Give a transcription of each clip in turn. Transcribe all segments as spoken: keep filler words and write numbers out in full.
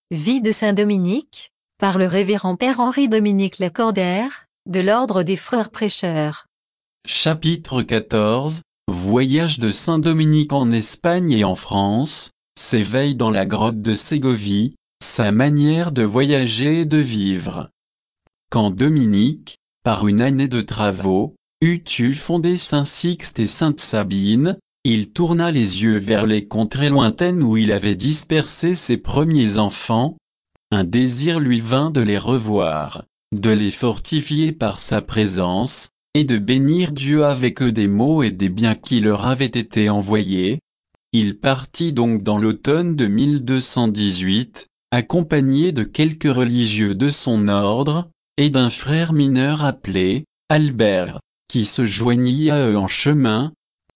Vie de saint Dominique, par le révérend Père Henri-Dominique Lacordaire, de l'Ordre des Frères Prêcheurs. Chapitre quatorze, Voyage de saint Dominique en Espagne et en France, s'éveille dans la grotte de Ségovie, sa manière de voyager et de vivre. Quand Dominique, par une année de travaux, eut eu fondé Saint Sixte et Sainte Sabine, il tourna les yeux vers les contrées lointaines où il avait dispersé ses premiers enfants. Un désir lui vint de les revoir, de les fortifier par sa présence, et de bénir Dieu avec eux des maux et des biens qui leur avaient été envoyés. Il partit donc dans l'automne de mille deux cent dix-huit, accompagné de quelques religieux de son ordre, et d'un frère mineur appelé Albert, qui se joignit à eux en chemin.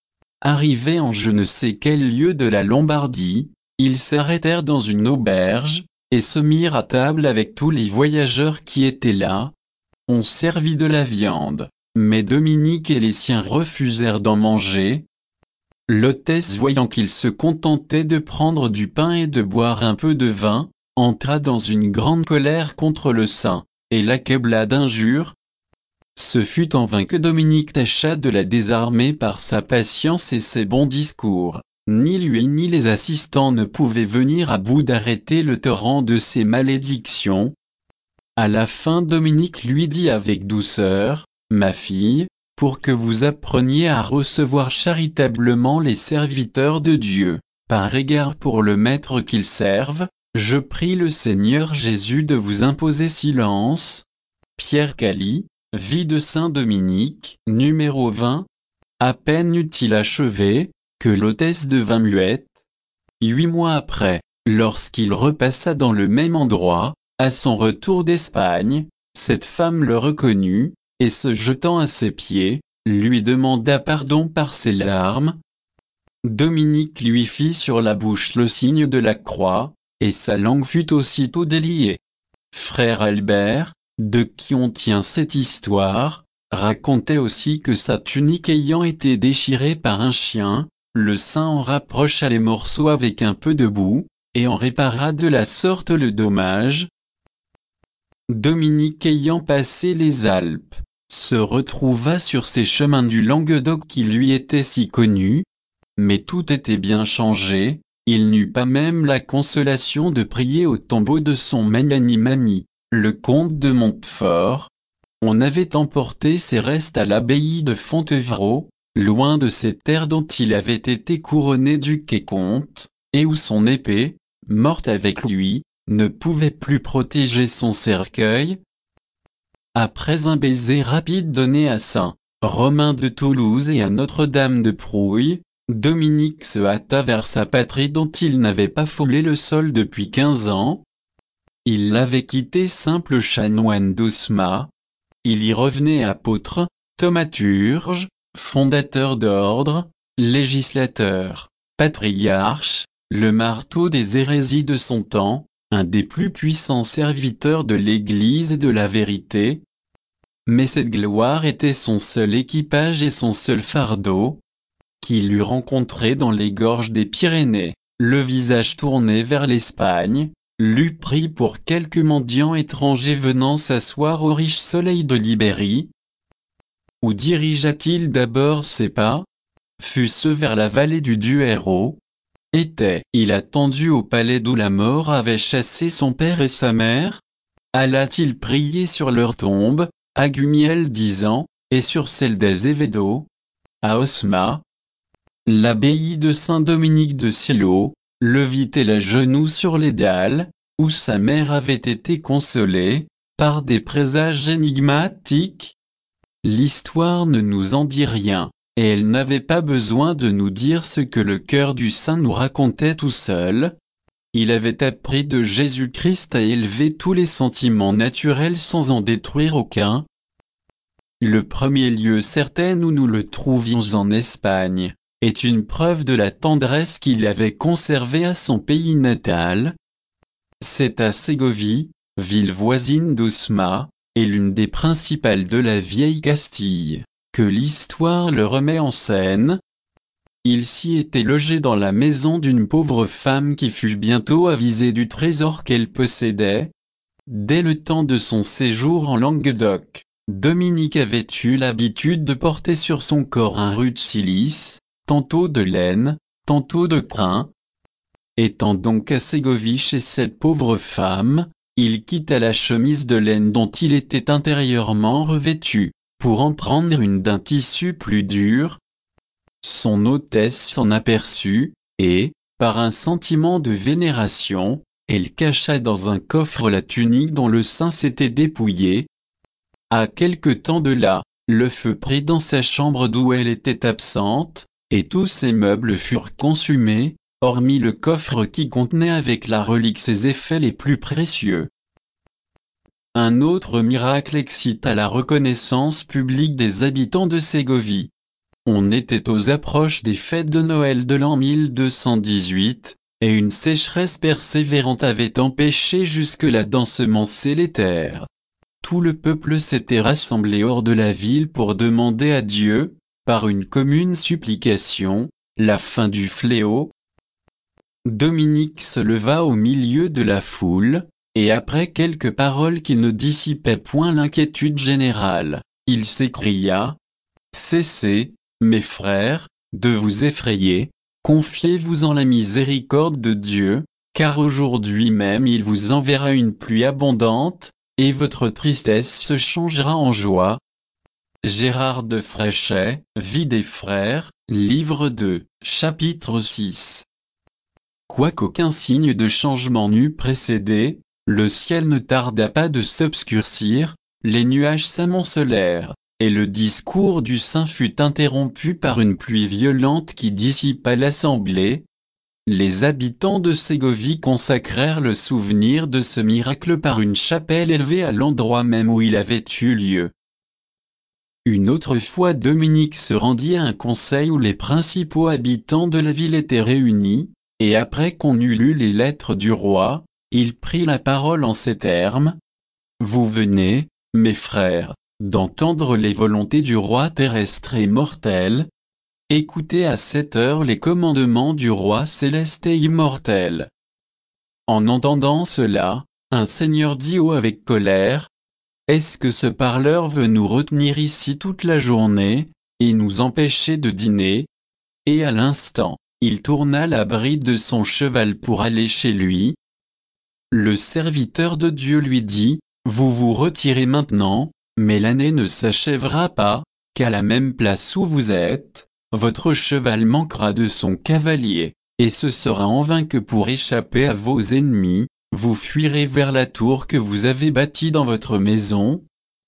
Arrivés en je ne sais quel lieu de la Lombardie, ils s'arrêtèrent dans une auberge, et se mirent à table avec tous les voyageurs qui étaient là. On servit de la viande, mais Dominique et les siens refusèrent d'en manger. L'hôtesse, voyant qu'ils se contentaient de prendre du pain et de boire un peu de vin, entra dans une grande colère contre le saint, et l'accabla d'injures. Ce fut en vain que Dominique tâcha de la désarmer par sa patience et ses bons discours. Ni lui ni les assistants ne pouvaient venir à bout d'arrêter le torrent de ses malédictions. À la fin, Dominique lui dit avec douceur, « Ma fille, pour que vous appreniez à recevoir charitablement les serviteurs de Dieu, par égard pour le maître qu'ils servent, je prie le Seigneur Jésus de vous imposer silence. » Pierre Cali, Vie de saint Dominique, numéro vingt. À peine eut-il achevé, que l'hôtesse devint muette. Huit mois après, lorsqu'il repassa dans le même endroit, à son retour d'Espagne, cette femme le reconnut, et se jetant à ses pieds, lui demanda pardon par ses larmes. Dominique lui fit sur la bouche le signe de la croix, et sa langue fut aussitôt déliée. Frère Albert, de qui on tient cette histoire, racontait aussi que sa tunique ayant été déchirée par un chien, le saint en rapprocha les morceaux avec un peu de boue, et en répara de la sorte le dommage. Dominique ayant passé les Alpes, se retrouva sur ces chemins du Languedoc qui lui étaient si connus, mais tout était bien changé, il n'eut pas même la consolation de prier au tombeau de son magnanime ami, le comte de Montfort. On avait emporté ses restes à l'abbaye de Fontevraud, loin de ces terres dont il avait été couronné duc et comte, et où son épée, morte avec lui, ne pouvait plus protéger son cercueil. Après un baiser rapide donné à saint Romain de Toulouse et à Notre-Dame de Prouille, Dominique se hâta vers sa patrie dont il n'avait pas foulé le sol depuis quinze ans. Il l'avait quitté simple chanoine d'Osma. Il y revenait apôtre, thaumaturge, fondateur d'ordre, législateur, patriarche, le marteau des hérésies de son temps, un des plus puissants serviteurs de l'Église et de la vérité. Mais cette gloire était son seul équipage et son seul fardeau. Qu'il eût rencontré dans les gorges des Pyrénées, le visage tourné vers l'Espagne, l'eût pris pour quelque mendiant étranger venant s'asseoir au riche soleil de l'Ibérie. Où dirigea-t-il d'abord ses pas? Fut-ce vers la vallée du Duero? Était-il attendu au palais d'où la mort avait chassé son père et sa mère? Alla-t-il prier sur leur tombe, à Gumiel disant, et sur celle d'Azevedo? À Osma? L'abbaye de Saint-Dominique de Silo, le vit-elle à genoux sur les dalles, où sa mère avait été consolée, par des présages énigmatiques? L'histoire ne nous en dit rien, et elle n'avait pas besoin de nous dire ce que le cœur du saint nous racontait tout seul. Il avait appris de Jésus-Christ à élever tous les sentiments naturels sans en détruire aucun. Le premier lieu certain où nous le trouvions en Espagne est une preuve de la tendresse qu'il avait conservée à son pays natal. C'est à Ségovie, ville voisine d'Osma, et l'une des principales de la vieille Castille, que l'histoire le remet en scène. Il s'y était logé dans la maison d'une pauvre femme qui fut bientôt avisée du trésor qu'elle possédait. Dès le temps de son séjour en Languedoc, Dominique avait eu l'habitude de porter sur son corps un rude cilice, tantôt de laine, tantôt de crin. Étant donc à Ségovie chez cette pauvre femme, il quitta la chemise de laine dont il était intérieurement revêtu, pour en prendre une d'un tissu plus dur. Son hôtesse s'en aperçut, et, par un sentiment de vénération, elle cacha dans un coffre la tunique dont le sein s'était dépouillé. À quelque temps de là, le feu prit dans sa chambre d'où elle était absente, et tous ses meubles furent consumés, hormis le coffre qui contenait avec la relique ses effets les plus précieux. Un autre miracle excita la reconnaissance publique des habitants de Ségovie. On était aux approches des fêtes de Noël de l'an mille deux cent dix-huit, et une sécheresse persévérante avait empêché jusque-là d'ensemencer les terres. Tout le peuple s'était rassemblé hors de la ville pour demander à Dieu, par une commune supplication, la fin du fléau. Dominique se leva au milieu de la foule, et après quelques paroles qui ne dissipaient point l'inquiétude générale, il s'écria : « Cessez, mes frères, de vous effrayer, confiez-vous en la miséricorde de Dieu, car aujourd'hui même il vous enverra une pluie abondante, et votre tristesse se changera en joie. » Gérard de Fréchet, Vie des frères, livre deux, chapitre six. Quoiqu'aucun signe de changement n'eût précédé, le ciel ne tarda pas de s'obscurcir, les nuages s'amoncelèrent, et le discours du saint fut interrompu par une pluie violente qui dissipa l'assemblée. Les habitants de Ségovie consacrèrent le souvenir de ce miracle par une chapelle élevée à l'endroit même où il avait eu lieu. Une autre fois Dominique se rendit à un conseil où les principaux habitants de la ville étaient réunis, et après qu'on eut lu les lettres du roi, il prit la parole en ces termes : « Vous venez, mes frères, d'entendre les volontés du roi terrestre et mortel. Écoutez à cette heure les commandements du roi céleste et immortel. » En entendant cela, un seigneur dit haut avec colère : « Est-ce que ce parleur veut nous retenir ici toute la journée, et nous empêcher de dîner ?» Et à l'instant, il tourna la bride de son cheval pour aller chez lui. Le serviteur de Dieu lui dit : « Vous vous retirez maintenant, mais l'année ne s'achèvera pas, qu'à la même place où vous êtes, votre cheval manquera de son cavalier, et ce sera en vain que pour échapper à vos ennemis, vous fuirez vers la tour que vous avez bâtie dans votre maison. »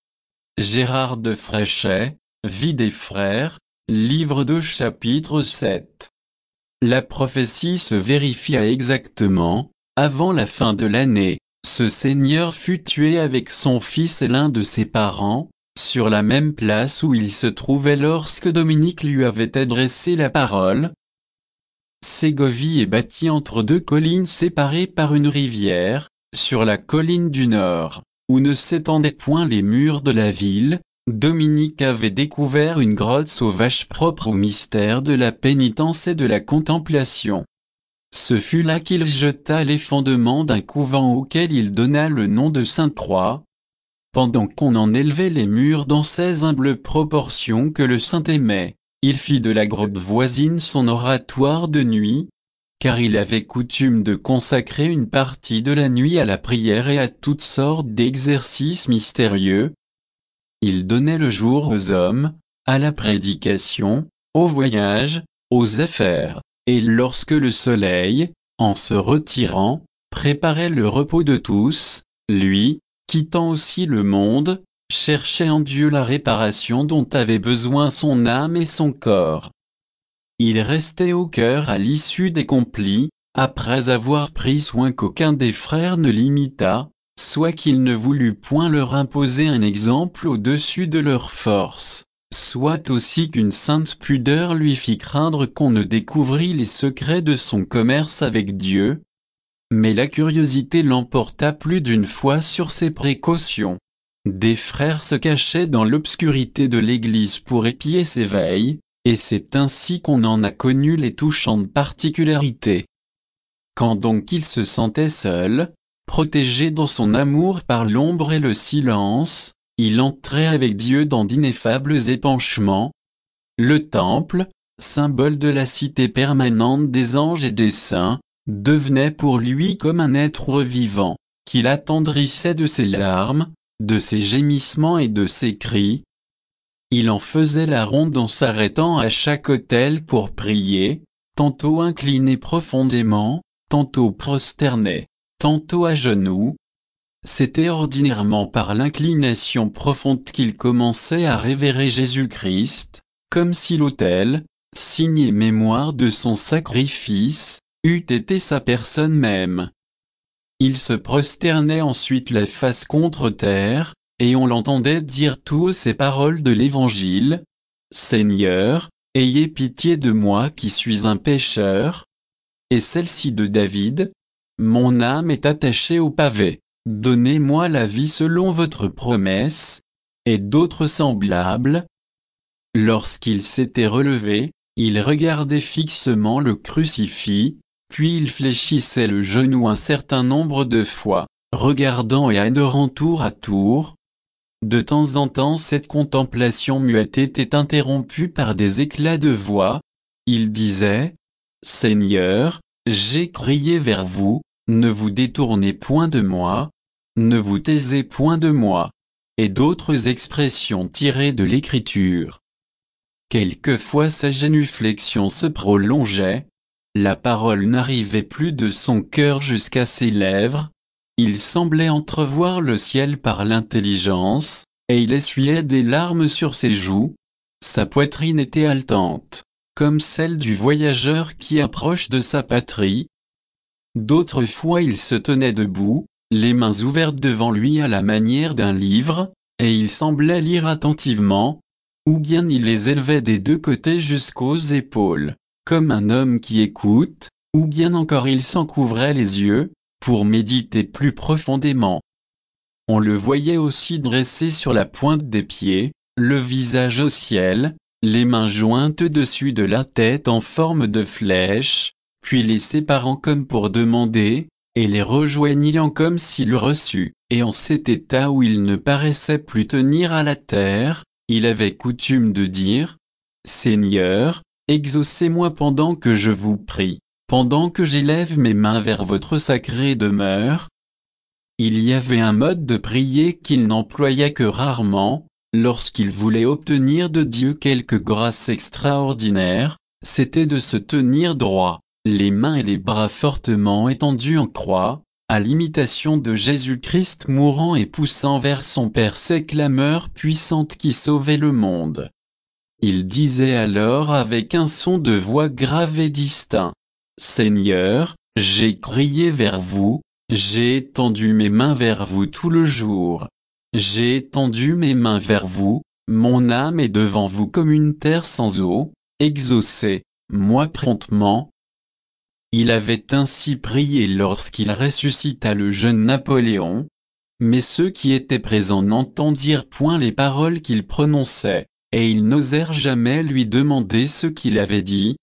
Gérard de Fréchet, Vie des frères, livre deux chapitre sept. La prophétie se vérifia exactement. Avant la fin de l'année, ce seigneur fut tué avec son fils et l'un de ses parents, sur la même place où il se trouvait lorsque Dominique lui avait adressé la parole. Ségovie est bâtie entre deux collines séparées par une rivière, sur la colline du nord, où ne s'étendaient point les murs de la ville. Dominique avait découvert une grotte sauvage propre au mystère de la pénitence et de la contemplation. Ce fut là qu'il jeta les fondements d'un couvent auquel il donna le nom de Sainte-Croix. Pendant qu'on en élevait les murs dans ces humbles proportions que le saint aimait, il fit de la grotte voisine son oratoire de nuit, car il avait coutume de consacrer une partie de la nuit à la prière et à toutes sortes d'exercices mystérieux. Il donnait le jour aux hommes, à la prédication, au voyage, aux affaires. Et lorsque le soleil, en se retirant, préparait le repos de tous, lui, quittant aussi le monde, cherchait en Dieu la réparation dont avaient besoin son âme et son corps. Il restait au cœur à l'issue des complis, après avoir pris soin qu'aucun des frères ne l'imitât, soit qu'il ne voulût point leur imposer un exemple au-dessus de leur force. Soit aussi qu'une sainte pudeur lui fit craindre qu'on ne découvrît les secrets de son commerce avec Dieu. Mais la curiosité l'emporta plus d'une fois sur ses précautions. Des frères se cachaient dans l'obscurité de l'église pour épier ses veilles, Et c'est ainsi qu'on en a connu les touchantes particularités. Quand donc il se sentait seul, protégé dans son amour par l'ombre et le silence, il entrait avec Dieu dans d'ineffables épanchements. Le temple, symbole de la cité permanente des anges et des saints, devenait pour lui comme un être vivant, qu'il attendrissait de ses larmes, de ses gémissements et de ses cris. Il en faisait la ronde en s'arrêtant à chaque autel pour prier, tantôt incliné profondément, tantôt prosterné, tantôt à genoux. C'était ordinairement par l'inclination profonde qu'il commençait à révérer Jésus-Christ, comme si l'autel, signe et mémoire de son sacrifice, eût été sa personne même. Il se prosternait ensuite la face contre terre, et on l'entendait dire tout haut ces paroles de l'Évangile. « Seigneur, ayez pitié de moi qui suis un pécheur. » Et celle-ci de David. « Mon âme est attachée au pavé. Donnez-moi la vie selon votre promesse. » Et d'autres semblables. Lorsqu'il s'était relevé, il regardait fixement le crucifix, puis il fléchissait le genou un certain nombre de fois, regardant et adorant tour à tour. De temps en temps cette contemplation muette était interrompue par des éclats de voix. Il disait : « Seigneur, j'ai crié vers vous, ne vous détournez point de moi, ne vous taisez point de moi. » Et d'autres expressions tirées de l'Écriture. Quelquefois sa génuflexion se prolongeait, la parole n'arrivait plus de son cœur jusqu'à ses lèvres, il semblait entrevoir le ciel par l'intelligence, et il essuyait des larmes sur ses joues. Sa poitrine était haletante, comme celle du voyageur qui approche de sa patrie. D'autres fois il se tenait debout, les mains ouvertes devant lui à la manière d'un livre, et il semblait lire attentivement, ou bien il les élevait des deux côtés jusqu'aux épaules, comme un homme qui écoute, ou bien encore il s'en couvrait les yeux, pour méditer plus profondément. On le voyait aussi dressé sur la pointe des pieds, le visage au ciel, les mains jointes au-dessus de la tête en forme de flèche, puis les séparant comme pour demander, et les rejoignant comme s'il reçut, et en cet état où il ne paraissait plus tenir à la terre, il avait coutume de dire : « Seigneur, exaucez-moi pendant que je vous prie, pendant que j'élève mes mains vers votre sacrée demeure. » Il y avait un mode de prier qu'il n'employait que rarement, lorsqu'il voulait obtenir de Dieu quelque grâce extraordinaire, c'était de se tenir droit, les mains et les bras fortement étendus en croix, à l'imitation de Jésus-Christ mourant et poussant vers son Père ces clameurs puissantes qui sauvaient le monde. Il disait alors avec un son de voix grave et distinct : « Seigneur, j'ai crié vers vous, j'ai étendu mes mains vers vous tout le jour. J'ai étendu mes mains vers vous, mon âme est devant vous comme une terre sans eau, exaucez-moi promptement. » Il avait ainsi prié lorsqu'il ressuscita le jeune Napoléon, mais ceux qui étaient présents n'entendirent point les paroles qu'il prononçait, et ils n'osèrent jamais lui demander ce qu'il avait dit.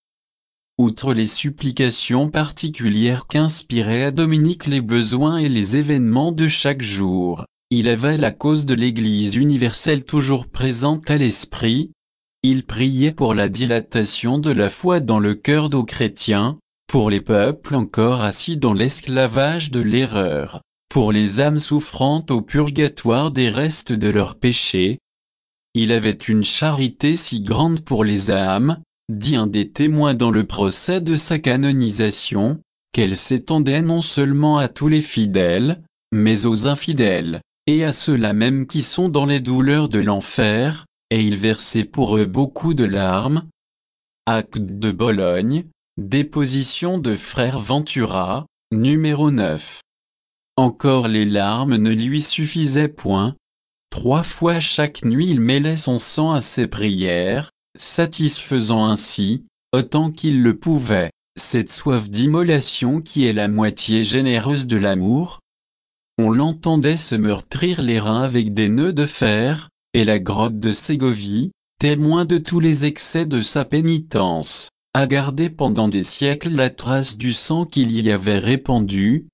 Outre les supplications particulières qu'inspiraient à Dominique les besoins et les événements de chaque jour, il avait la cause de l'Église universelle toujours présente à l'esprit. Il priait pour la dilatation de la foi dans le cœur des chrétiens, pour les peuples encore assis dans l'esclavage de l'erreur, pour les âmes souffrant au purgatoire des restes de leurs péchés. Il avait une charité si grande pour les âmes, dit un des témoins dans le procès de sa canonisation, qu'elle s'étendait non seulement à tous les fidèles, mais aux infidèles, et à ceux-là même qui sont dans les douleurs de l'enfer, et il versait pour eux beaucoup de larmes. Acte de Bologne, déposition de frère Ventura, numéro neuf. Encore les larmes ne lui suffisaient point. Trois fois chaque nuit il mêlait son sang à ses prières, satisfaisant ainsi, autant qu'il le pouvait, cette soif d'immolation qui est la moitié généreuse de l'amour. On l'entendait se meurtrir les reins avec des nœuds de fer, et la grotte de Ségovie, témoin de tous les excès de sa pénitence, a gardé pendant des siècles la trace du sang qu'il y avait répandu.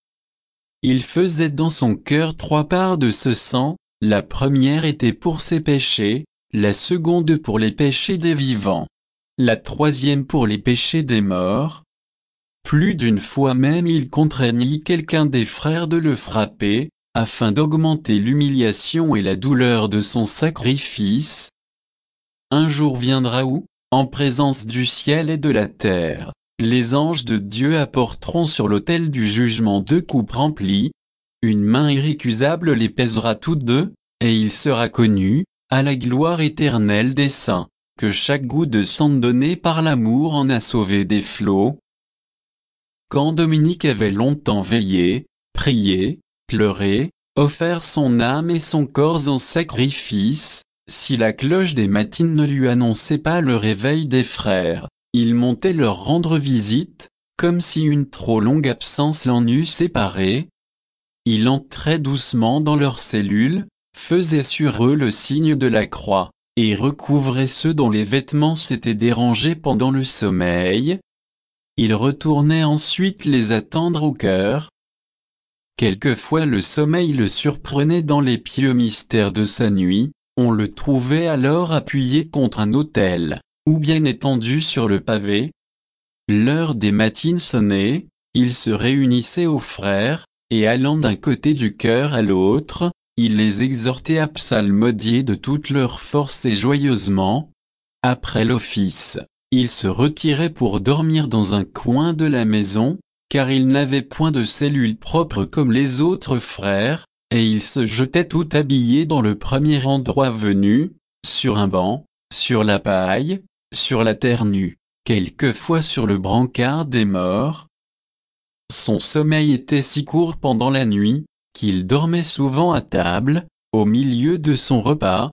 Il faisait dans son cœur trois parts de ce sang, la première était pour ses péchés, la seconde pour les péchés des vivants, la troisième pour les péchés des morts. Plus d'une fois même il contraignit quelqu'un des frères de le frapper, afin d'augmenter l'humiliation et la douleur de son sacrifice. Un jour viendra où, en présence du ciel et de la terre, les anges de Dieu apporteront sur l'autel du jugement deux coupes remplies. Une main irrécusable les pèsera toutes deux, et il sera connu, à la gloire éternelle des saints, que chaque goutte de sang donné par l'amour en a sauvé des flots. Quand Dominique avait longtemps veillé, prié, pleuré, offert son âme et son corps en sacrifice, si la cloche des matines ne lui annonçait pas le réveil des frères, il montait leur rendre visite, comme si une trop longue absence l'en eût séparé. Il entrait doucement dans leurs cellules, faisait sur eux le signe de la croix, et recouvrait ceux dont les vêtements s'étaient dérangés pendant le sommeil. Il retournait ensuite les attendre au cœur. Quelquefois le sommeil le surprenait dans les pieux mystères de sa nuit, on le trouvait alors appuyé contre un autel, ou bien étendu sur le pavé. L'heure des matines sonnait, il se réunissait aux frères, et allant d'un côté du chœur à l'autre, il les exhortait à psalmodier de toute leur force et joyeusement. Après l'office, il se retirait pour dormir dans un coin de la maison, car il n'avait point de cellule propre comme les autres frères, et il se jetait tout habillé dans le premier endroit venu, sur un banc, sur la paille, sur la terre nue, quelquefois sur le brancard des morts. Son sommeil était si court pendant la nuit, qu'il dormait souvent à table, au milieu de son repas.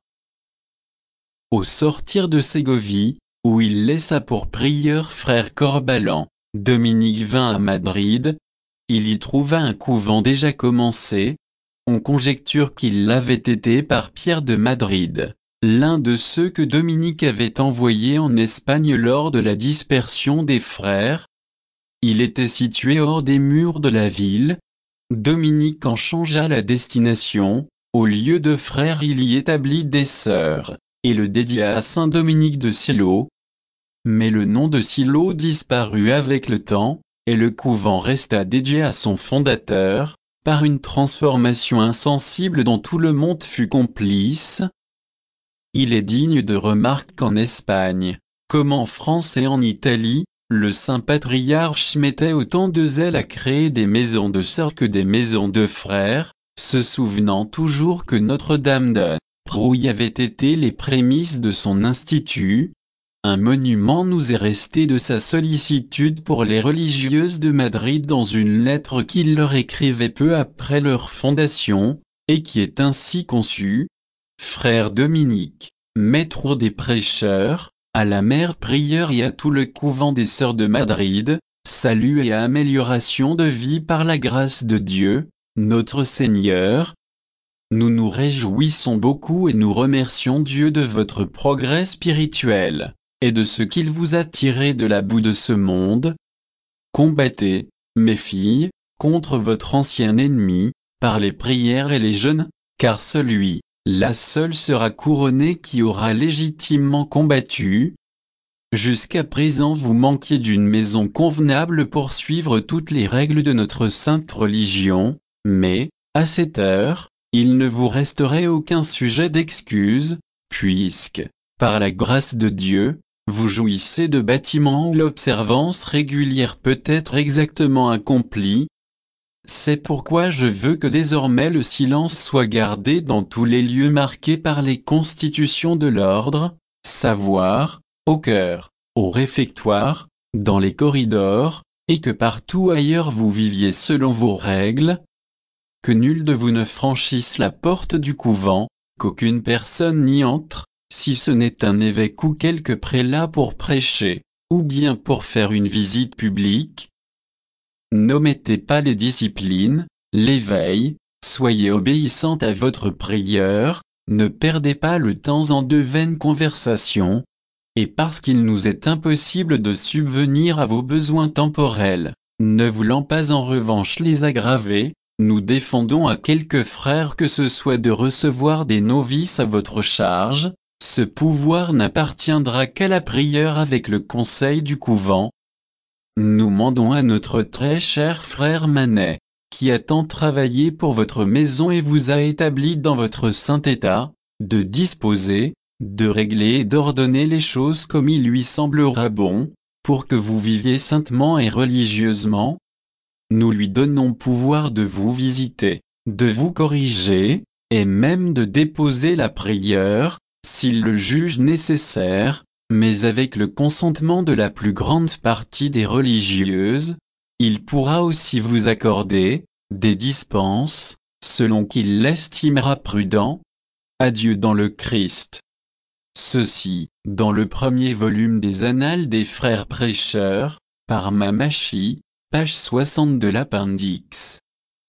Au sortir de Ségovie, où il laissa pour prieur frère Corbalan, Dominique vint à Madrid. Il y trouva un couvent déjà commencé. On conjecture qu'il l'avait été par Pierre de Madrid, l'un de ceux que Dominique avait envoyés en Espagne lors de la dispersion des frères. Il était situé hors des murs de la ville. Dominique en changea la destination, au lieu de frères il y établit des sœurs, et le dédia à saint Dominique de Silo. Mais le nom de Silo disparut avec le temps, et le couvent resta dédié à son fondateur, par une transformation insensible dont tout le monde fut complice. Il est digne de remarque qu'en Espagne, comme en France et en Italie, le saint patriarche mettait autant de zèle à créer des maisons de sœurs que des maisons de frères, se souvenant toujours que Notre-Dame de Prouille avait été les prémices de son institut. Un monument nous est resté de sa sollicitude pour les religieuses de Madrid dans une lettre qu'il leur écrivait peu après leur fondation, et qui est ainsi conçue. Frère Dominique, maître des prêcheurs, à la mère prieure et à tout le couvent des sœurs de Madrid, salut et amélioration de vie par la grâce de Dieu, notre Seigneur. Nous nous réjouissons beaucoup et nous remercions Dieu de votre progrès spirituel, et de ce qu'il vous a tiré de la boue de ce monde. Combattez, mes filles, contre votre ancien ennemi, par les prières et les jeûnes, car celui, la seule sera couronné qui aura légitimement combattu. Jusqu'à présent vous manquiez d'une maison convenable pour suivre toutes les règles de notre sainte religion, mais, à cette heure, il ne vous resterait aucun sujet d'excuse, puisque, par la grâce de Dieu, vous jouissez de bâtiments où l'observance régulière peut être exactement accomplie. C'est pourquoi je veux que désormais le silence soit gardé dans tous les lieux marqués par les constitutions de l'ordre, savoir, au chœur, au réfectoire, dans les corridors, et que partout ailleurs vous viviez selon vos règles. Que nul de vous ne franchisse la porte du couvent, qu'aucune personne n'y entre, si ce n'est un évêque ou quelque prélat pour prêcher, ou bien pour faire une visite publique. N'omettez pas les disciplines, l'éveil, soyez obéissante à votre prieur, Ne perdez pas le temps en de vaines conversations. Et parce qu'il nous est impossible de subvenir à vos besoins temporels, ne voulant pas en revanche les aggraver, nous défendons à quelques frères que ce soit de recevoir des novices à votre charge. Ce pouvoir n'appartiendra qu'à la prieure avec le conseil du couvent. Nous mandons à notre très cher frère Manet, qui a tant travaillé pour votre maison et vous a établi dans votre saint état, de disposer, de régler et d'ordonner les choses comme il lui semblera bon, pour que vous viviez saintement et religieusement. Nous lui donnons pouvoir de vous visiter, de vous corriger, et même de déposer la prieure, s'il le juge nécessaire, mais avec le consentement de la plus grande partie des religieuses. Il pourra aussi vous accorder des dispenses, selon qu'il l'estimera prudent. Adieu dans le Christ. Ceci, dans le premier volume des Annales des Frères Prêcheurs, par Mamachi, page soixante de l'appendice.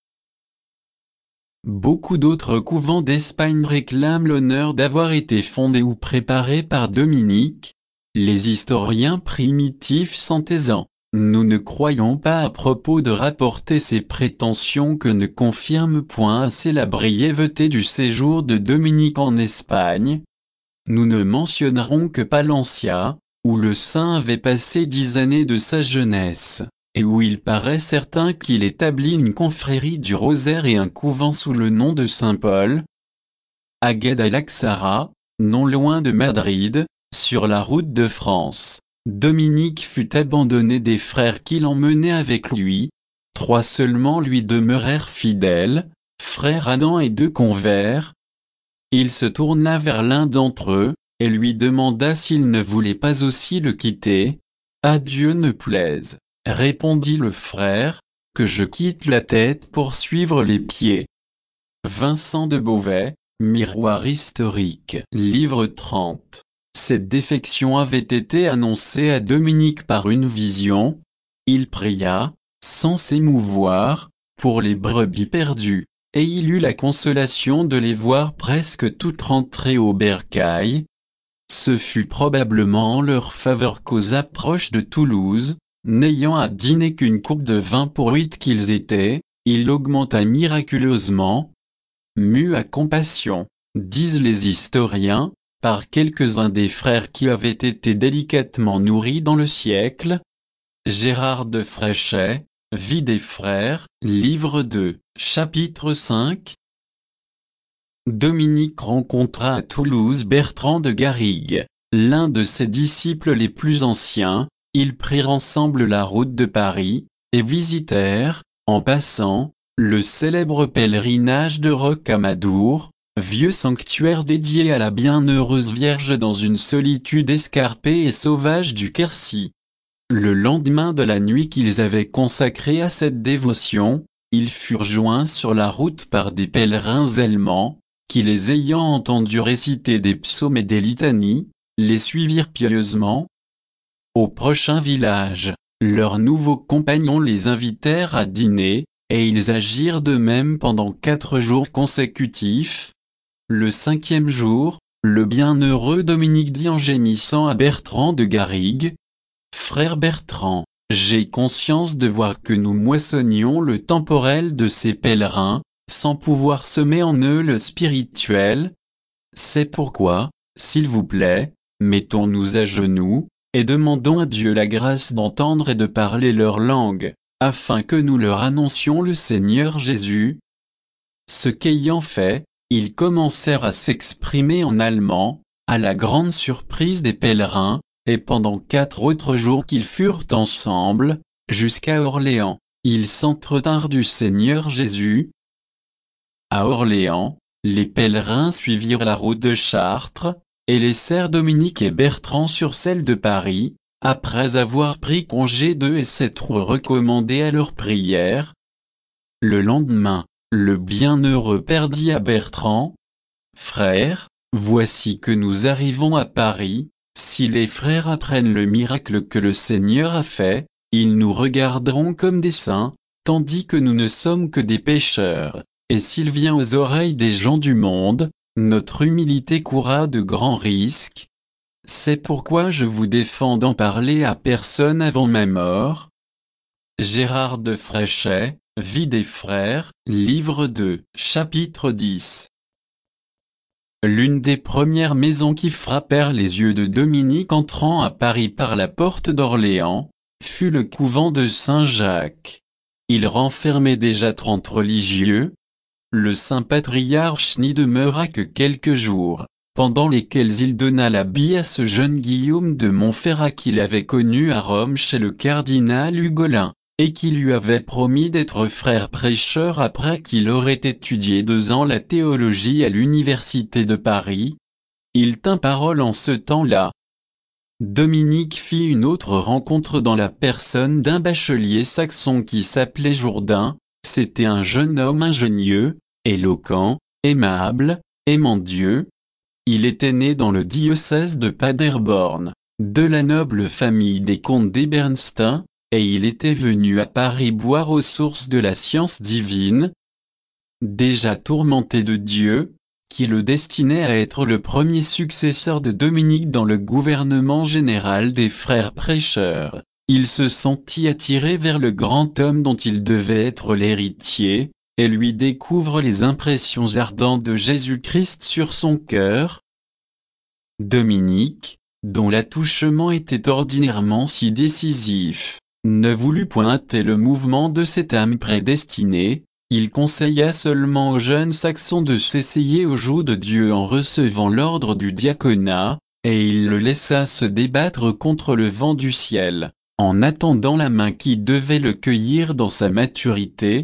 Beaucoup d'autres couvents d'Espagne réclament l'honneur d'avoir été fondés ou préparés par Dominique. Les historiens primitifs sont aisants. Nous ne croyons pas à propos de rapporter ces prétentions que ne confirme point assez la brièveté du séjour de Dominique en Espagne. Nous ne mentionnerons que Palencia, où le saint avait passé dix années de sa jeunesse, et où il paraît certain qu'il établit une confrérie du Rosaire et un couvent sous le nom de Saint-Paul. À Guadalajara, non loin de Madrid, sur la route de France, Dominique fut abandonné des frères qui l'emmenaient avec lui. Trois seulement lui demeurèrent fidèles, frère Adam et deux convers. Il se tourna vers l'un d'entre eux, et lui demanda s'il ne voulait pas aussi le quitter. « À Dieu ne plaise, répondit le frère, que je quitte la tête pour suivre les pieds. » Vincent de Beauvais, Miroir historique, livre trente. Cette défection avait été annoncée à Dominique par une vision. Il pria, sans s'émouvoir, pour les brebis perdues, et il eut la consolation de les voir presque toutes rentrées au bercail. Ce fut probablement en leur faveur qu'aux approches de Toulouse, n'ayant à dîner qu'une coupe de vin pour huit qu'ils étaient, il augmenta miraculeusement. Mu à compassion, disent les historiens, par quelques-uns des frères qui avaient été délicatement nourris dans le siècle. Gérard de Fréchet, Vie des frères, livre deux, chapitre cinq. Dominique rencontra à Toulouse Bertrand de Garrigue, l'un de ses disciples les plus anciens. Ils prirent ensemble la route de Paris, et visitèrent, en passant, le célèbre pèlerinage de Rocamadour, vieux sanctuaire dédié à la bienheureuse Vierge dans une solitude escarpée et sauvage du Quercy. Le lendemain de la nuit qu'ils avaient consacrée à cette dévotion, ils furent joints sur la route par des pèlerins allemands, qui les ayant entendus réciter des psaumes et des litanies, les suivirent pieusement. Au prochain village, leurs nouveaux compagnons les invitèrent à dîner, et ils agirent de même pendant quatre jours consécutifs. Le cinquième jour, le bienheureux Dominique dit en gémissant à Bertrand de Garrigue: « Frère Bertrand, j'ai conscience de voir que nous moissonnions le temporel de ces pèlerins, sans pouvoir semer en eux le spirituel. C'est pourquoi, s'il vous plaît, mettons-nous à genoux, et demandons à Dieu la grâce d'entendre et de parler leur langue, afin que nous leur annoncions le Seigneur Jésus. » Ce qu'ayant fait, ils commencèrent à s'exprimer en allemand, à la grande surprise des pèlerins, et pendant quatre autres jours qu'ils furent ensemble, jusqu'à Orléans, ils s'entretinrent du Seigneur Jésus. À Orléans, les pèlerins suivirent la route de Chartres, et laissèrent Dominique et Bertrand sur celle de Paris, après avoir pris congé d'eux et s'être recommandés à leur prière. Le lendemain, le bienheureux père dit à Bertrand: « Frère, voici que nous arrivons à Paris. Si les frères apprennent le miracle que le Seigneur a fait, ils nous regarderont comme des saints, tandis que nous ne sommes que des pécheurs, et s'il vient aux oreilles des gens du monde, notre humilité courra de grands risques. C'est pourquoi je vous défends d'en parler à personne avant ma mort. Gérard de Fréchet, Vie des frères, livre deux, chapitre dix. L'une des premières maisons qui frappèrent les yeux de Dominique entrant à Paris par la porte d'Orléans, fut le couvent de Saint-Jacques. Il renfermait déjà trente religieux. Le saint patriarche n'y demeura que quelques jours, pendant lesquels il donna l'habit à ce jeune Guillaume de Montferrat qu'il avait connu à Rome chez le cardinal Hugolin, et qui lui avait promis d'être frère prêcheur après qu'il aurait étudié deux ans la théologie à l'université de Paris. Il tint parole en ce temps-là. Dominique fit une autre rencontre dans la personne d'un bachelier saxon qui s'appelait Jourdain. C'était un jeune homme ingénieux, éloquent, aimable, aimant Dieu. Il était né dans le diocèse de Paderborn, de la noble famille des comtes d'Eberstein, et il était venu à Paris boire aux sources de la science divine. Déjà tourmenté de Dieu, qui le destinait à être le premier successeur de Dominique dans le gouvernement général des frères prêcheurs, il se sentit attiré vers le grand homme dont il devait être l'héritier, et lui découvre les impressions ardentes de Jésus-Christ sur son cœur. Dominique, dont l'attouchement était ordinairement si décisif, ne voulut pointer le mouvement de cette âme prédestinée. Il conseilla seulement au jeune Saxon de s'essayer au joug de Dieu en recevant l'ordre du diaconat, et il le laissa se débattre contre le vent du ciel, en attendant la main qui devait le cueillir dans sa maturité.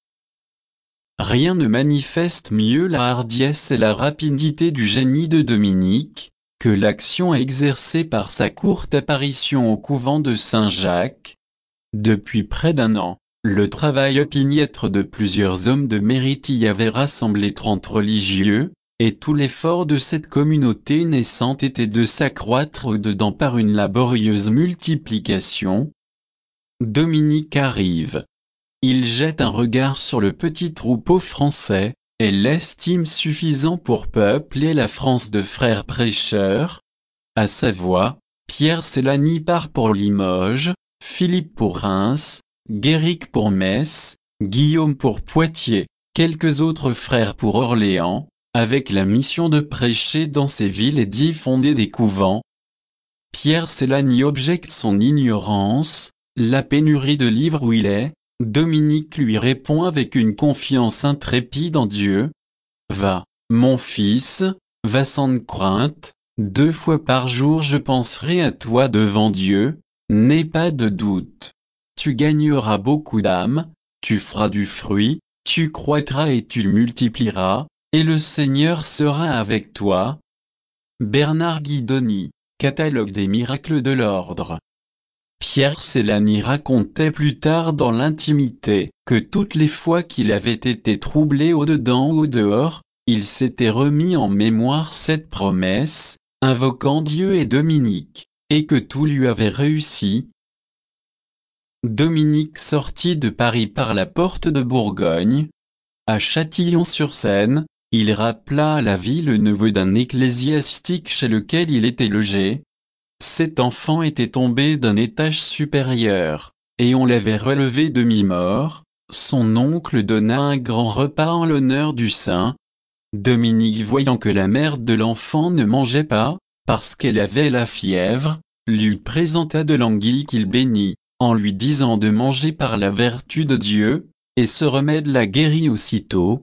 Rien ne manifeste mieux la hardiesse et la rapidité du génie de Dominique, que l'action exercée par sa courte apparition au couvent de Saint-Jacques. Depuis près d'un an, le travail opiniâtre de plusieurs hommes de mérite y avait rassemblé trente religieux, et tout l'effort de cette communauté naissante était de s'accroître au-dedans par une laborieuse multiplication. Dominique arrive. Il jette un regard sur le petit troupeau français, et l'estime suffisant pour peupler la France de frères prêcheurs. À Savoie, Pierre Célani part pour Limoges, Philippe pour Reims, Guéric pour Metz, Guillaume pour Poitiers, quelques autres frères pour Orléans, avec la mission de prêcher dans ces villes et d'y fonder des couvents. Pierre Célani objecte son ignorance, la pénurie de livres où il est. Dominique lui répond avec une confiance intrépide en Dieu. Va, mon fils, va sans crainte, deux fois par jour je penserai à toi devant Dieu, n'aie pas de doute. Tu gagneras beaucoup d'âmes, tu feras du fruit, tu croîtras et tu multiplieras, et le Seigneur sera avec toi. Bernard Guidoni, Catalogue des miracles de l'ordre. Pierre Célani racontait plus tard dans l'intimité que toutes les fois qu'il avait été troublé au-dedans ou au dehors, il s'était remis en mémoire cette promesse, invoquant Dieu et Dominique, et que tout lui avait réussi. Dominique sortit de Paris par la porte de Bourgogne. À Châtillon-sur-Seine, il rappela à la vie le neveu d'un ecclésiastique chez lequel il était logé. Cet enfant était tombé d'un étage supérieur, et on l'avait relevé demi-mort. Son oncle donna un grand repas en l'honneur du saint. Dominique, voyant que la mère de l'enfant ne mangeait pas, parce qu'elle avait la fièvre, lui présenta de l'anguille qu'il bénit, en lui disant de manger par la vertu de Dieu, et ce remède la guérit aussitôt.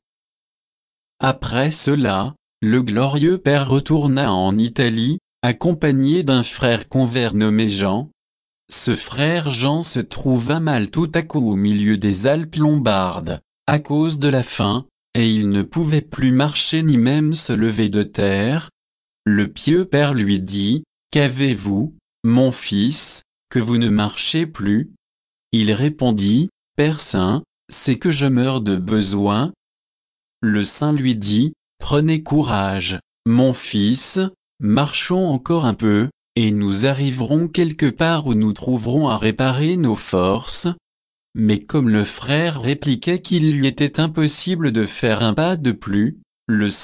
Après cela, le glorieux père retourna en Italie, accompagné d'un frère convers nommé Jean. Ce frère Jean se trouva mal tout à coup au milieu des Alpes lombardes, à cause de la faim, et il ne pouvait plus marcher ni même se lever de terre. Le pieux père lui dit, « Qu'avez-vous, mon fils, que vous ne marchez plus ?» Il répondit, « Père saint, c'est que je meurs de besoin. » Le saint lui dit, « Prenez courage, mon fils, marchons encore un peu, et nous arriverons quelque part où nous trouverons à réparer nos forces. » Mais comme le frère répliquait qu'il lui était impossible de faire un pas de plus, le saint,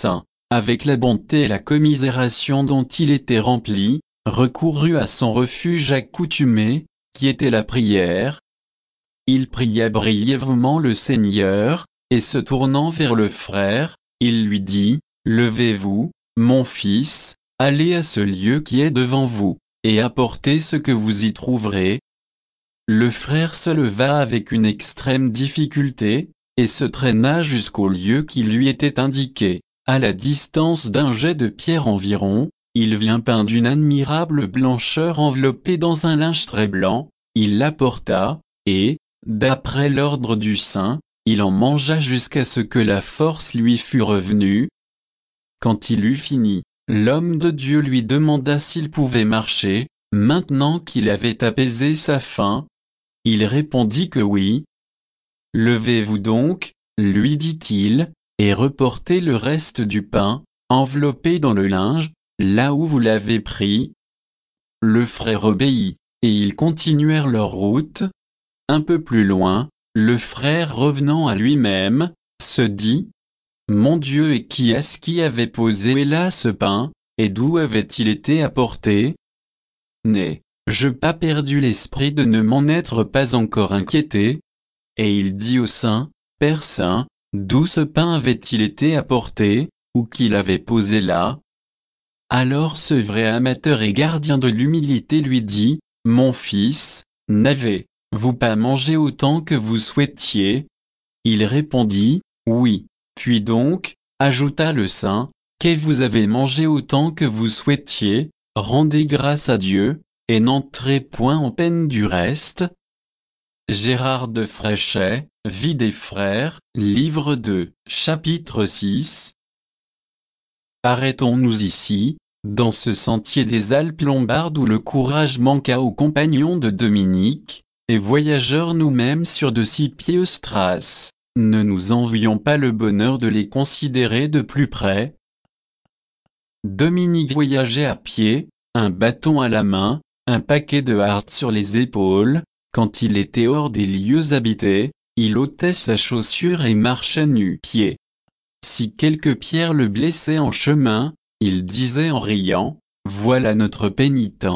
avec la bonté et la commisération dont il était rempli, recourut à son refuge accoutumé, qui était la prière. Il pria brièvement le Seigneur, et se tournant vers le frère, il lui dit, « Levez-vous, mon fils, allez à ce lieu qui est devant vous, et apportez ce que vous y trouverez. » Le frère se leva avec une extrême difficulté, et se traîna jusqu'au lieu qui lui était indiqué. À la distance d'un jet de pierre environ, il vit pain d'une admirable blancheur enveloppé dans un linge très blanc, il l'apporta, et, d'après l'ordre du saint, il en mangea jusqu'à ce que la force lui fût revenue. Quand il eut fini, l'homme de Dieu lui demanda s'il pouvait marcher, maintenant qu'il avait apaisé sa faim. Il répondit que oui. « Levez-vous donc, lui dit-il, et reportez le reste du pain, enveloppé dans le linge, là où vous l'avez pris. » Le frère obéit, et ils continuèrent leur route. Un peu plus loin, le frère revenant à lui-même, se dit, « Mon Dieu, et qui est-ce qui avait posé là ce pain, et d'où avait-il été apporté? N'ai-je pas perdu l'esprit de ne m'en être pas encore inquiété? » Et il dit au saint, « Père saint, d'où ce pain avait-il été apporté, ou qui l'avait posé là? » Alors ce vrai amateur et gardien de l'humilité lui dit, « Mon fils, n'avez-vous pas mangé autant que vous souhaitiez? » Il répondit, « Oui. » Puis donc, ajouta le saint, « Que vous avez mangé autant que vous souhaitiez, rendez grâce à Dieu, et n'entrez point en peine du reste. » Gérard de Fréchet, Vie des frères, livre deux, chapitre six. Arrêtons-nous ici, dans ce sentier des Alpes lombardes où le courage manqua aux compagnons de Dominique, et voyageurs nous-mêmes sur de si pieuses traces, ne nous envions pas le bonheur de les considérer de plus près. Dominique voyageait à pied, un bâton à la main, un paquet de hardes sur les épaules. Quand il était hors des lieux habités, il ôtait sa chaussure et marchait nu-pieds. Si quelque pierre le blessait en chemin, il disait en riant, « Voilà notre pénitence. »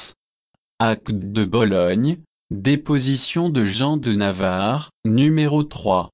Acte de Bologne, déposition de Jean de Navarre, numéro trois.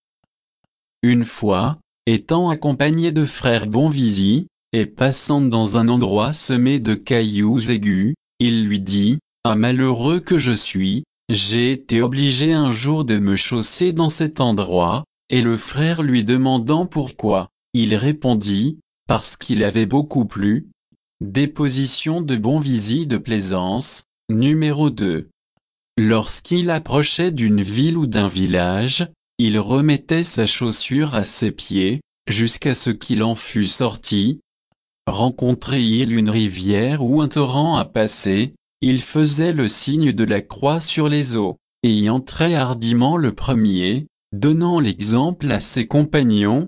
Une fois, étant accompagné de frère Bonvisi, et passant dans un endroit semé de cailloux aigus, il lui dit, « Ah malheureux que je suis, j'ai été obligé un jour de me chausser dans cet endroit. » Et le frère lui demandant pourquoi, il répondit, « Parce qu'il avait beaucoup plu. » Déposition de Bonvisi de Plaisance, numéro deux. Lorsqu'il approchait d'une ville ou d'un village, il remettait sa chaussure à ses pieds, jusqu'à ce qu'il en fût sorti. Rencontrait-il une rivière ou un torrent à passer, il faisait le signe de la croix sur les eaux, et y entrait hardiment le premier, donnant l'exemple à ses compagnons.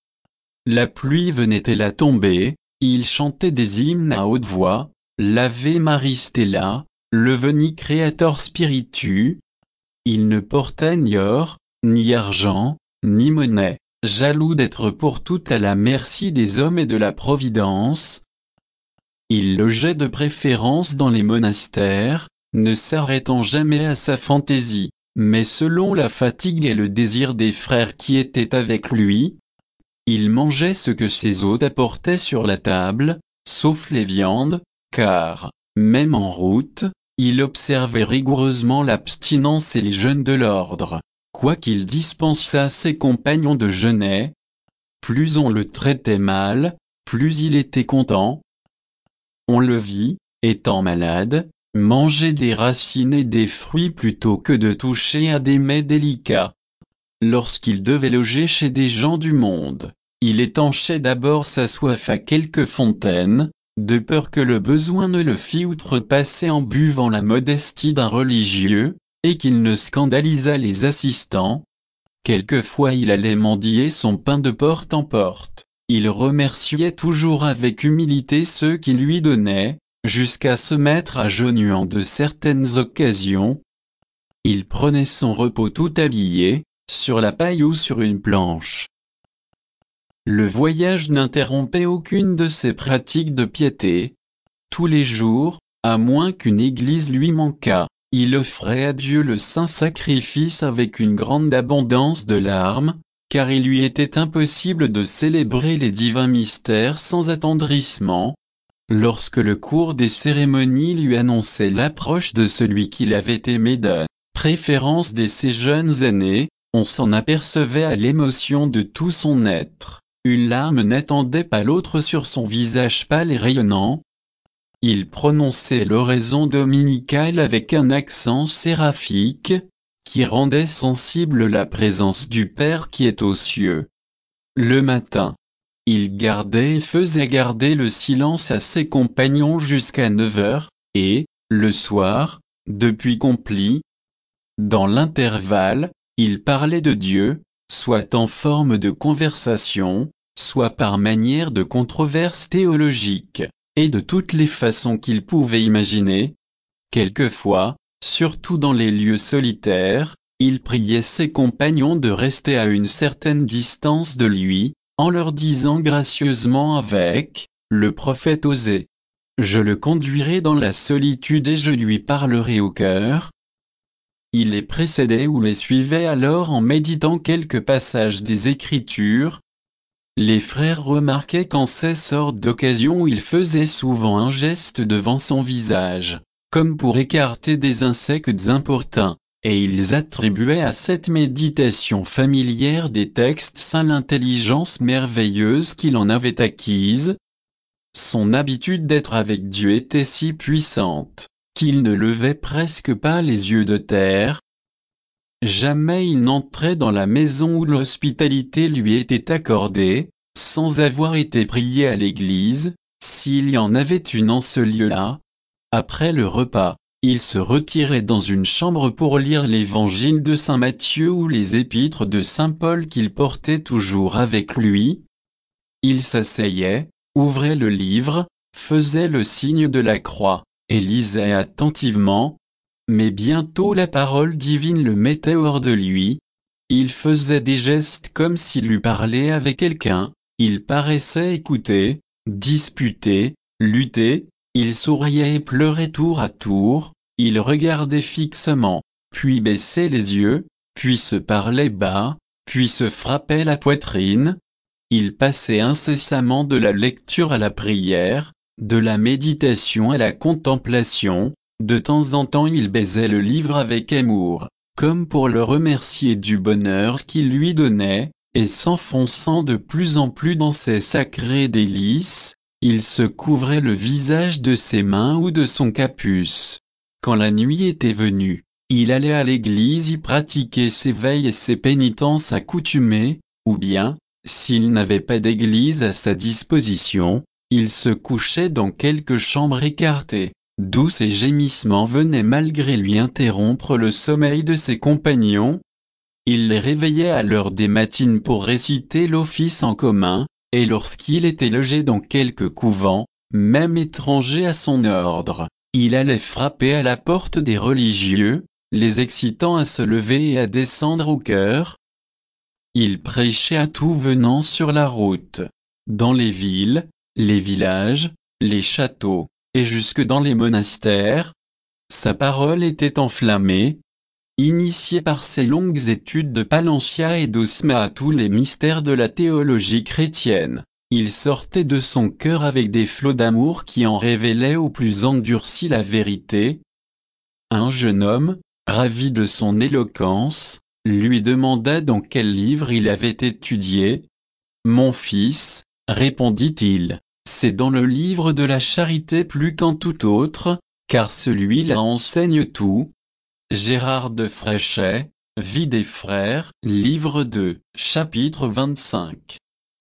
La pluie venait-elle à tomber, il chantait des hymnes à haute voix, l'Ave Maria Stella, le Veni Creator Spiritu. Il ne portait ni or, ni argent, ni monnaie, jaloux d'être pour tout à la merci des hommes et de la providence. Il logeait de préférence dans les monastères, ne s'arrêtant jamais à sa fantaisie, mais selon la fatigue et le désir des frères qui étaient avec lui. Il mangeait ce que ses hôtes apportaient sur la table, sauf les viandes, car, même en route, il observait rigoureusement l'abstinence et les jeûnes de l'ordre, quoiqu'il dispensât ses compagnons de jeûner. Plus on le traitait mal, plus il était content. On le vit, étant malade, manger des racines et des fruits plutôt que de toucher à des mets délicats. Lorsqu'il devait loger chez des gens du monde, il étanchait d'abord sa soif à quelque fontaine, de peur que le besoin ne le fît outrepasser en buvant la modestie d'un religieux, et qu'il ne scandalisât les assistants. Quelquefois il allait mendier son pain de porte en porte. Il remerciait toujours avec humilité ceux qui lui donnaient, jusqu'à se mettre à genoux en de certaines occasions. Il prenait son repos tout habillé, sur la paille ou sur une planche. Le voyage n'interrompait aucune de ses pratiques de piété. Tous les jours, à moins qu'une église lui manquât, il offrait à Dieu le saint sacrifice avec une grande abondance de larmes, car il lui était impossible de célébrer les divins mystères sans attendrissement. Lorsque le cours des cérémonies lui annonçait l'approche de celui qu'il avait aimé de préférence dès ses jeunes années, on s'en apercevait à l'émotion de tout son être. Une larme n'attendait pas l'autre sur son visage pâle et rayonnant. Il prononçait l'oraison dominicale avec un accent séraphique, qui rendait sensible la présence du Père qui est aux cieux. Le matin, il gardait et faisait garder le silence à ses compagnons jusqu'à neuf heures, et, le soir, depuis complis, dans l'intervalle, il parlait de Dieu, soit en forme de conversation, soit par manière de controverse théologique, et de toutes les façons qu'il pouvait imaginer. Quelquefois, surtout dans les lieux solitaires, il priait ses compagnons de rester à une certaine distance de lui, en leur disant gracieusement avec le prophète Osée: « Je le conduirai dans la solitude et je lui parlerai au cœur. » Il les précédait ou les suivait alors en méditant quelques passages des Écritures. Les frères remarquaient qu'en ces sortes d'occasions il faisait souvent un geste devant son visage, comme pour écarter des insectes importuns, et ils attribuaient à cette méditation familière des textes saints l'intelligence merveilleuse qu'il en avait acquise. Son habitude d'être avec Dieu était si puissante, qu'il ne levait presque pas les yeux de terre. Jamais il n'entrait dans la maison où l'hospitalité lui était accordée, sans avoir été prié à l'église, s'il y en avait une en ce lieu-là. Après le repas, il se retirait dans une chambre pour lire l'évangile de saint Matthieu ou les épîtres de saint Paul qu'il portait toujours avec lui. Il s'asseyait, ouvrait le livre, faisait le signe de la croix, et lisait attentivement. Mais bientôt la parole divine le mettait hors de lui. Il faisait des gestes comme s'il eût parlé avec quelqu'un, il paraissait écouter, disputer, lutter, il souriait et pleurait tour à tour, il regardait fixement, puis baissait les yeux, puis se parlait bas, puis se frappait la poitrine. Il passait incessamment de la lecture à la prière, de la méditation à la contemplation. De temps en temps il baisait le livre avec amour, comme pour le remercier du bonheur qu'il lui donnait, et s'enfonçant de plus en plus dans ses sacrés délices, il se couvrait le visage de ses mains ou de son capuce. Quand la nuit était venue, il allait à l'église y pratiquer ses veilles et ses pénitences accoutumées, ou bien, s'il n'avait pas d'église à sa disposition, il se couchait dans quelque chambre écartée, d'où ses gémissements venaient malgré lui interrompre le sommeil de ses compagnons. Il les réveillait à l'heure des matines pour réciter l'office en commun, et lorsqu'il était logé dans quelque couvent, même étranger à son ordre, il allait frapper à la porte des religieux, les excitant à se lever et à descendre au chœur. Il prêchait à tout venant sur la route, dans les villes, les villages, les châteaux, et jusque dans les monastères. Sa parole était enflammée. Initié par ses longues études de Palencia et d'Osma à tous les mystères de la théologie chrétienne, il sortait de son cœur avec des flots d'amour qui en révélaient au plus endurci la vérité. Un jeune homme, ravi de son éloquence, lui demanda dans quel livre il avait étudié. « Mon fils, répondit-il, c'est dans le livre de la charité plus qu'en tout autre, car celui-là enseigne tout. » Gérard de Fréchet, Vie des frères, livre deux, chapitre vingt-cinq.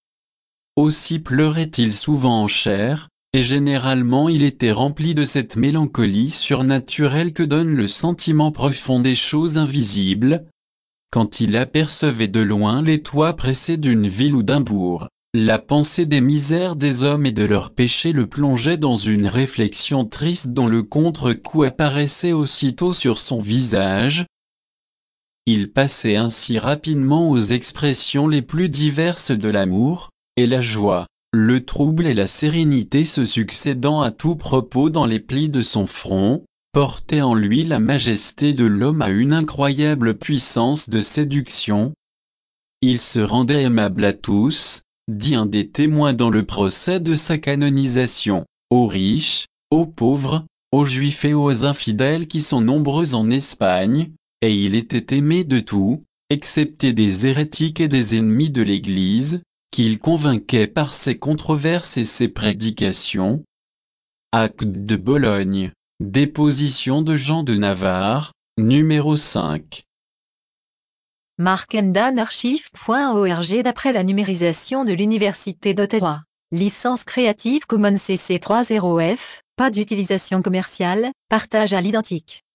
Aussi pleurait-il souvent en chair, et généralement il était rempli de cette mélancolie surnaturelle que donne le sentiment profond des choses invisibles. Quand il apercevait de loin les toits pressés d'une ville ou d'un bourg, la pensée des misères des hommes et de leurs péchés le plongeait dans une réflexion triste dont le contre-coup apparaissait aussitôt sur son visage. Il passait ainsi rapidement aux expressions les plus diverses de l'amour, et la joie, le trouble et la sérénité se succédant à tout propos dans les plis de son front, portait en lui la majesté de l'homme à une incroyable puissance de séduction. Il se rendait aimable à tous, dit un des témoins dans le procès de sa canonisation, aux riches, aux pauvres, aux juifs et aux infidèles qui sont nombreux en Espagne, et il était aimé de tous, excepté des hérétiques et des ennemis de l'Église, qu'il convainquait par ses controverses et ses prédications. Acte de Bologne, déposition de Jean de Navarre, numéro cinq. Markemdan archive point org. D'après la numérisation de l'Université d'Ottawa. Licence Creative Commons C C trois point zéro F, pas d'utilisation commerciale, partage à l'identique.